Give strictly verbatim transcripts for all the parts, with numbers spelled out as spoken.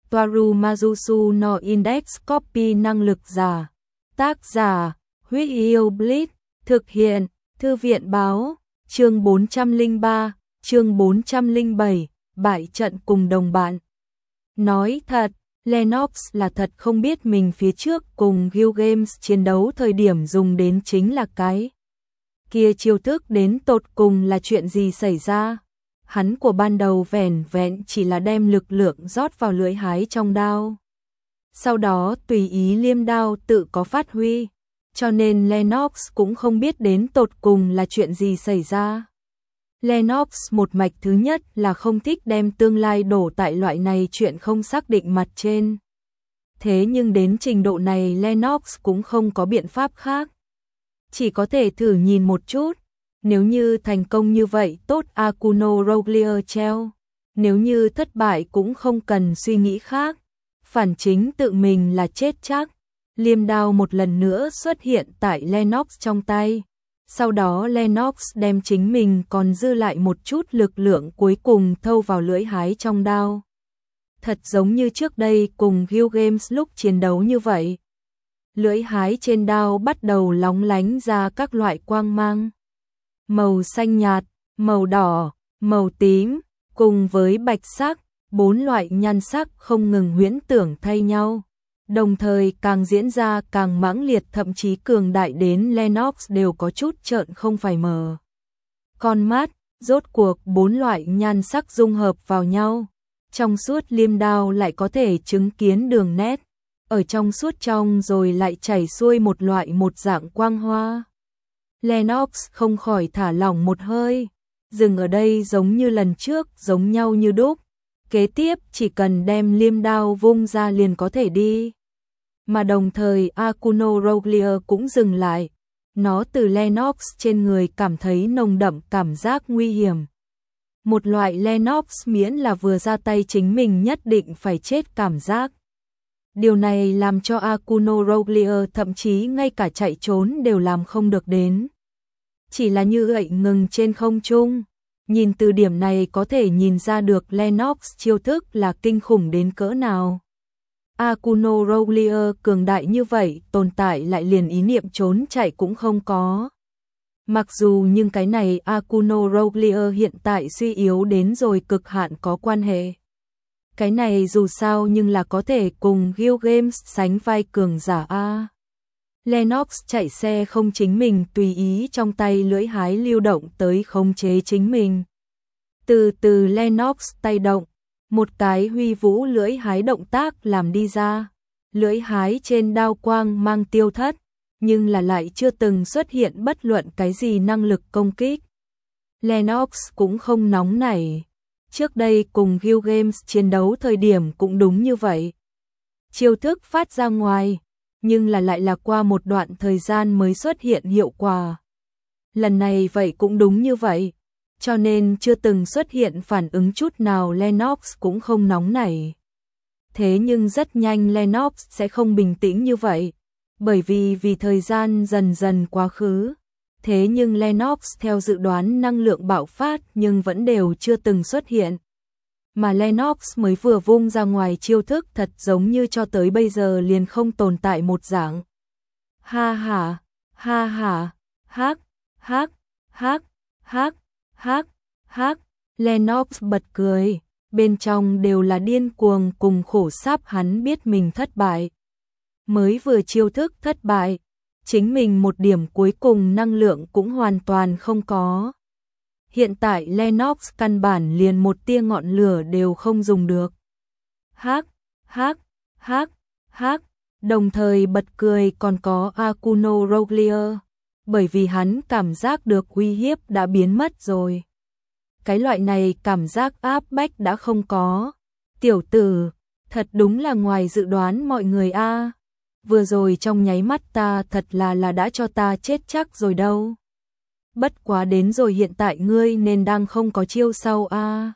Toaru Majusu no Index Copy năng lực giả. Tác giả, Huyết Yêu Blitz, thực hiện, Thư viện báo, chương bốn trăm lẻ ba, chương bốn trăm lẻ bảy, bại trận cùng đồng bạn. Nói thật, Lennox là thật không biết mình phía trước cùng Guild Games chiến đấu thời điểm dùng đến chính là cái kia chiêu thức đến tột cùng là chuyện gì xảy ra. Hắn của ban đầu vẻn vẹn chỉ là đem lực lượng rót vào lưỡi hái trong đao. Sau đó tùy ý liêm đao tự có phát huy, cho nên Lennox cũng không biết đến tột cùng là chuyện gì xảy ra. Lennox một mạch thứ nhất là không thích đem tương lai đổ tại loại này chuyện không xác định mặt trên. Thế nhưng đến trình độ này Lennox cũng không có biện pháp khác. Chỉ có thể thử nhìn một chút. Nếu như thành công như vậy tốt Akuno Roglier treo. Nếu như thất bại cũng không cần suy nghĩ khác. Phản chính tự mình là chết chắc. Liêm đao một lần nữa xuất hiện tại Lennox trong tay. Sau đó Lennox đem chính mình còn dư lại một chút lực lượng cuối cùng thâu vào lưỡi hái trong đao. Thật giống như trước đây cùng Guild Games lúc chiến đấu như vậy. Lưỡi hái trên đao bắt đầu lóng lánh ra các loại quang mang. Màu xanh nhạt, màu đỏ, màu tím, cùng với bạch sắc, bốn loại nhan sắc không ngừng huyễn tưởng thay nhau. Đồng thời càng diễn ra càng mãng liệt, thậm chí cường đại đến Lennox đều có chút trợn không phải mờ con mắt. Rốt cuộc bốn loại nhan sắc dung hợp vào nhau. Trong suốt liêm đao lại có thể chứng kiến đường nét. Ở trong suốt trong rồi lại chảy xuôi một loại một dạng quang hoa. Lennox không khỏi thả lỏng một hơi. Dừng ở đây giống như lần trước, giống nhau như đúc. Kế tiếp chỉ cần đem liêm đao vung ra liền có thể đi. Mà đồng thời Akuno Roglier cũng dừng lại. Nó từ Lennox trên người cảm thấy nồng đậm cảm giác nguy hiểm. Một loại Lennox miễn là vừa ra tay chính mình nhất định phải chết cảm giác. Điều này làm cho Akuno Roglier thậm chí ngay cả chạy trốn đều làm không được đến. Chỉ là như vậy ngừng trên không trung. Nhìn từ điểm này có thể nhìn ra được Lennox chiêu thức là kinh khủng đến cỡ nào. Akuno Roglier cường đại như vậy, tồn tại lại liền ý niệm trốn chạy cũng không có. Mặc dù nhưng cái này Akuno Roglier hiện tại suy yếu đến rồi cực hạn có quan hệ. Cái này dù sao nhưng là có thể cùng Guild Games sánh vai cường giả A. Lennox chạy xe không chính mình tùy ý trong tay lưỡi hái lưu động tới khống chế chính mình. Từ từ Lennox tay động, một cái huy vũ lưỡi hái động tác làm đi ra. Lưỡi hái trên đao quang mang tiêu thất, nhưng là lại chưa từng xuất hiện bất luận cái gì năng lực công kích. Lennox cũng không nóng nảy. Trước đây cùng Guild Games chiến đấu thời điểm cũng đúng như vậy. Chiêu thức phát ra ngoài, nhưng là lại là qua một đoạn thời gian mới xuất hiện hiệu quả. Lần này vậy cũng đúng như vậy, cho nên chưa từng xuất hiện phản ứng chút nào, Lennox cũng không nóng nảy. Thế nhưng rất nhanh Lennox sẽ không bình tĩnh như vậy, bởi vì vì thời gian dần dần quá khứ. Thế nhưng Lennox theo dự đoán năng lượng bạo phát nhưng vẫn đều chưa từng xuất hiện. Mà Lennox mới vừa vung ra ngoài chiêu thức thật giống như cho tới bây giờ liền không tồn tại một dạng. Ha ha, ha ha, hắc, hắc, hắc, hắc, hắc, hắc. Lennox bật cười, bên trong đều là điên cuồng cùng khổ sáp, hắn biết mình thất bại. Mới vừa chiêu thức thất bại, chính mình một điểm cuối cùng năng lượng cũng hoàn toàn không có. Hiện tại Lennox căn bản liền một tia ngọn lửa đều không dùng được. Hắc, hắc, hắc, hắc. Đồng thời bật cười còn có Akuno Roglier, bởi vì hắn cảm giác được uy hiếp đã biến mất rồi. Cái loại này cảm giác áp bách đã không có. Tiểu tử, thật đúng là ngoài dự đoán mọi người a. Vừa rồi trong nháy mắt ta thật là là đã cho ta chết chắc rồi đâu. Bất quá đến rồi hiện tại ngươi nên đang không có chiêu sau a.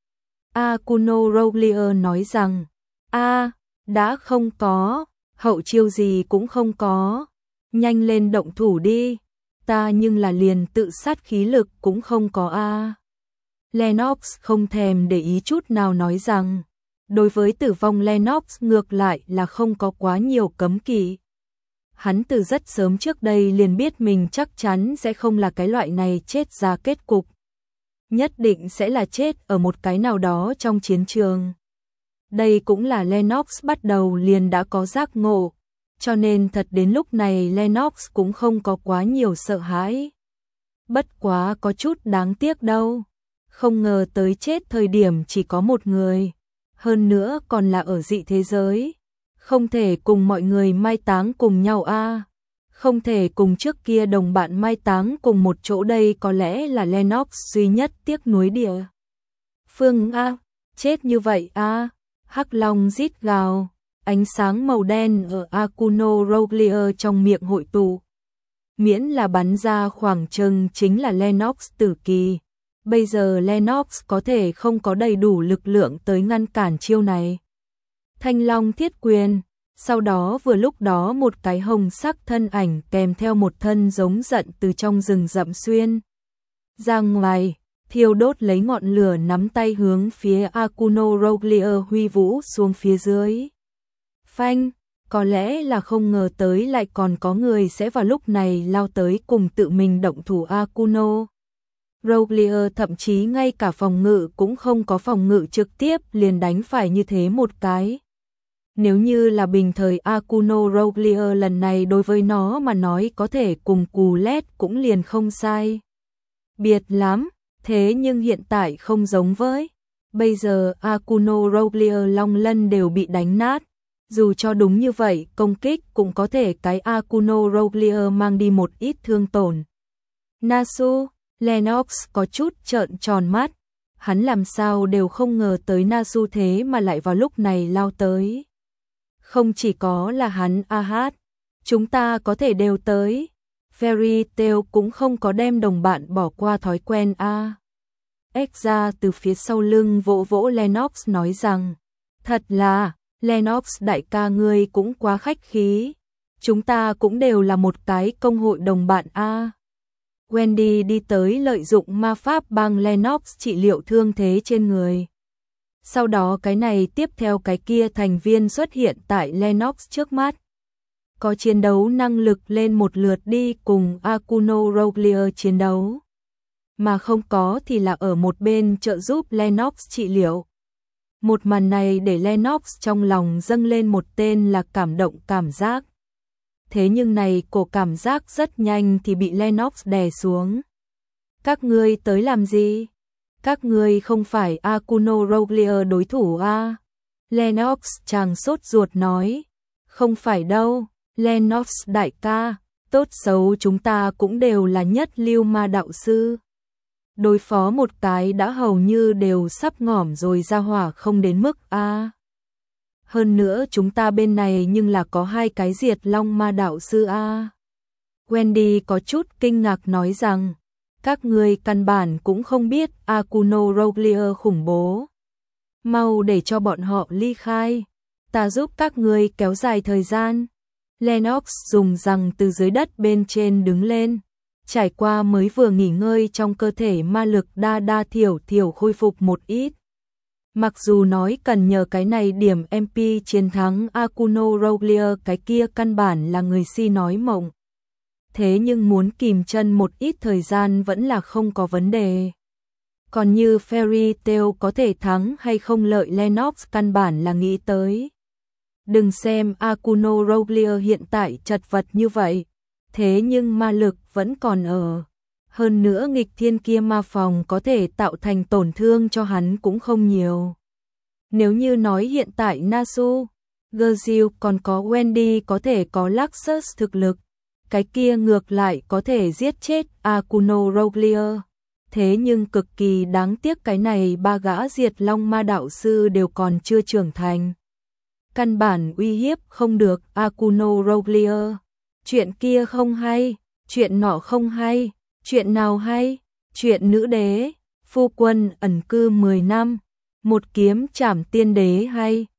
Akuno Roglier nói rằng, a, đã không có, hậu chiêu gì cũng không có. Nhanh lên động thủ đi, ta nhưng là liền tự sát khí lực cũng không có a. Lennox không thèm để ý chút nào nói rằng, Đối với tử vong Lennox ngược lại là không có quá nhiều cấm kỵ. Hắn từ rất sớm trước đây liền biết mình chắc chắn sẽ không là cái loại này chết ra kết cục. Nhất định sẽ là chết ở một cái nào đó trong chiến trường. Đây cũng là Lennox bắt đầu liền đã có giác ngộ, cho nên thật đến lúc này Lennox cũng không có quá nhiều sợ hãi. Bất quá có chút đáng tiếc đâu, không ngờ tới chết thời điểm chỉ có một người, hơn nữa còn là ở dị thế giới, không thể cùng mọi người mai táng cùng nhau a. À. Không thể cùng trước kia đồng bạn mai táng cùng một chỗ, đây có lẽ là Lennox duy nhất tiếc nuối địa. Phương a, chết như vậy a. À. Hắc Long rít gào, ánh sáng màu đen ở Akuno Roglier trong miệng hội tụ. Miễn là bắn ra khoảng chừng chính là Lennox tử kỳ. Bây giờ Lennox có thể không có đầy đủ lực lượng tới ngăn cản chiêu này. Thanh Long thiết quyền, sau đó vừa lúc đó một cái hồng sắc thân ảnh kèm theo một thân giống giận từ trong rừng rậm xuyên ra ngoài, thiêu đốt lấy ngọn lửa, nắm tay hướng phía Akuno Roglier huy vũ xuống phía dưới. Phanh, có lẽ là không ngờ tới lại còn có người sẽ vào lúc này lao tới cùng tự mình động thủ Akuno. Roglier thậm chí ngay cả phòng ngự cũng không có, phòng ngự trực tiếp liền đánh phải như thế một cái. Nếu như là bình thời Akuno Roglier lần này đối với nó mà nói có thể cùng cù lét cũng liền không sai biệt lắm, thế nhưng hiện tại không giống với. Bây giờ Akuno Roglier long lân đều bị đánh nát, dù cho đúng như vậy công kích cũng có thể cái Akuno Roglier mang đi một ít thương tổn. Nasu, Lennox có chút trợn tròn mắt, hắn làm sao đều không ngờ tới Nasu thế mà lại vào lúc này lao tới. Không chỉ có là hắn a hát, chúng ta có thể đều tới. Fairy Tail cũng không có đem đồng bạn bỏ qua thói quen a. Exra từ phía sau lưng vỗ vỗ Lennox nói rằng, thật là, Lennox đại ca ngươi cũng quá khách khí, chúng ta cũng đều là một cái công hội đồng bạn a. Wendy đi tới lợi dụng ma pháp bằng Lennox trị liệu thương thế trên người. Sau đó cái này tiếp theo cái kia thành viên xuất hiện tại Lennox trước mắt. Có chiến đấu năng lực lên một lượt đi cùng Akuno Roglier chiến đấu. Mà không có thì là ở một bên trợ giúp Lennox trị liệu. Một màn này để Lennox trong lòng dâng lên một tên là cảm động cảm giác. Thế nhưng này cổ cảm giác rất nhanh thì bị Lennox đè xuống. Các ngươi tới làm gì? Các ngươi không phải Akuno Roglier đối thủ à? Lennox chàng sốt ruột nói. Không phải đâu, Lennox đại ca, tốt xấu chúng ta cũng đều là nhất lưu ma đạo sư. Đối phó một cái đã hầu như đều sắp ngỏm rồi ra hỏa không đến mức a. À. Hơn nữa chúng ta bên này nhưng là có hai cái diệt long ma đạo sư a. À. Wendy có chút kinh ngạc nói rằng, các ngươi căn bản cũng không biết Akuno Roglier khủng bố. Mau để cho bọn họ ly khai, ta giúp các ngươi kéo dài thời gian. Lennox dùng rằng từ dưới đất bên trên đứng lên, trải qua mới vừa nghỉ ngơi trong cơ thể ma lực đa đa thiểu thiểu khôi phục một ít. Mặc dù nói cần nhờ cái này điểm em pê chiến thắng Akuno Roglier, cái kia căn bản là người si nói mộng. Thế nhưng muốn kìm chân một ít thời gian vẫn là không có vấn đề. Còn như Fairy Tail có thể thắng hay không lợi Lennox căn bản là nghĩ tới. Đừng xem Akuno Roglier hiện tại chật vật như vậy, thế nhưng ma lực vẫn còn ở. Hơn nữa nghịch thiên kia ma phòng có thể tạo thành tổn thương cho hắn cũng không nhiều. Nếu như nói hiện tại Nasu, Gerziel còn có Wendy có thể có Luxus thực lực, cái kia ngược lại có thể giết chết Akuno Roglier. Thế nhưng cực kỳ đáng tiếc cái này ba gã diệt long ma đạo sư đều còn chưa trưởng thành. Căn bản uy hiếp không được Akuno Roglier. Chuyện kia không hay, chuyện nọ không hay, chuyện nào hay, chuyện nữ đế, phu quân ẩn cư mười năm, một kiếm trảm tiên đế hay.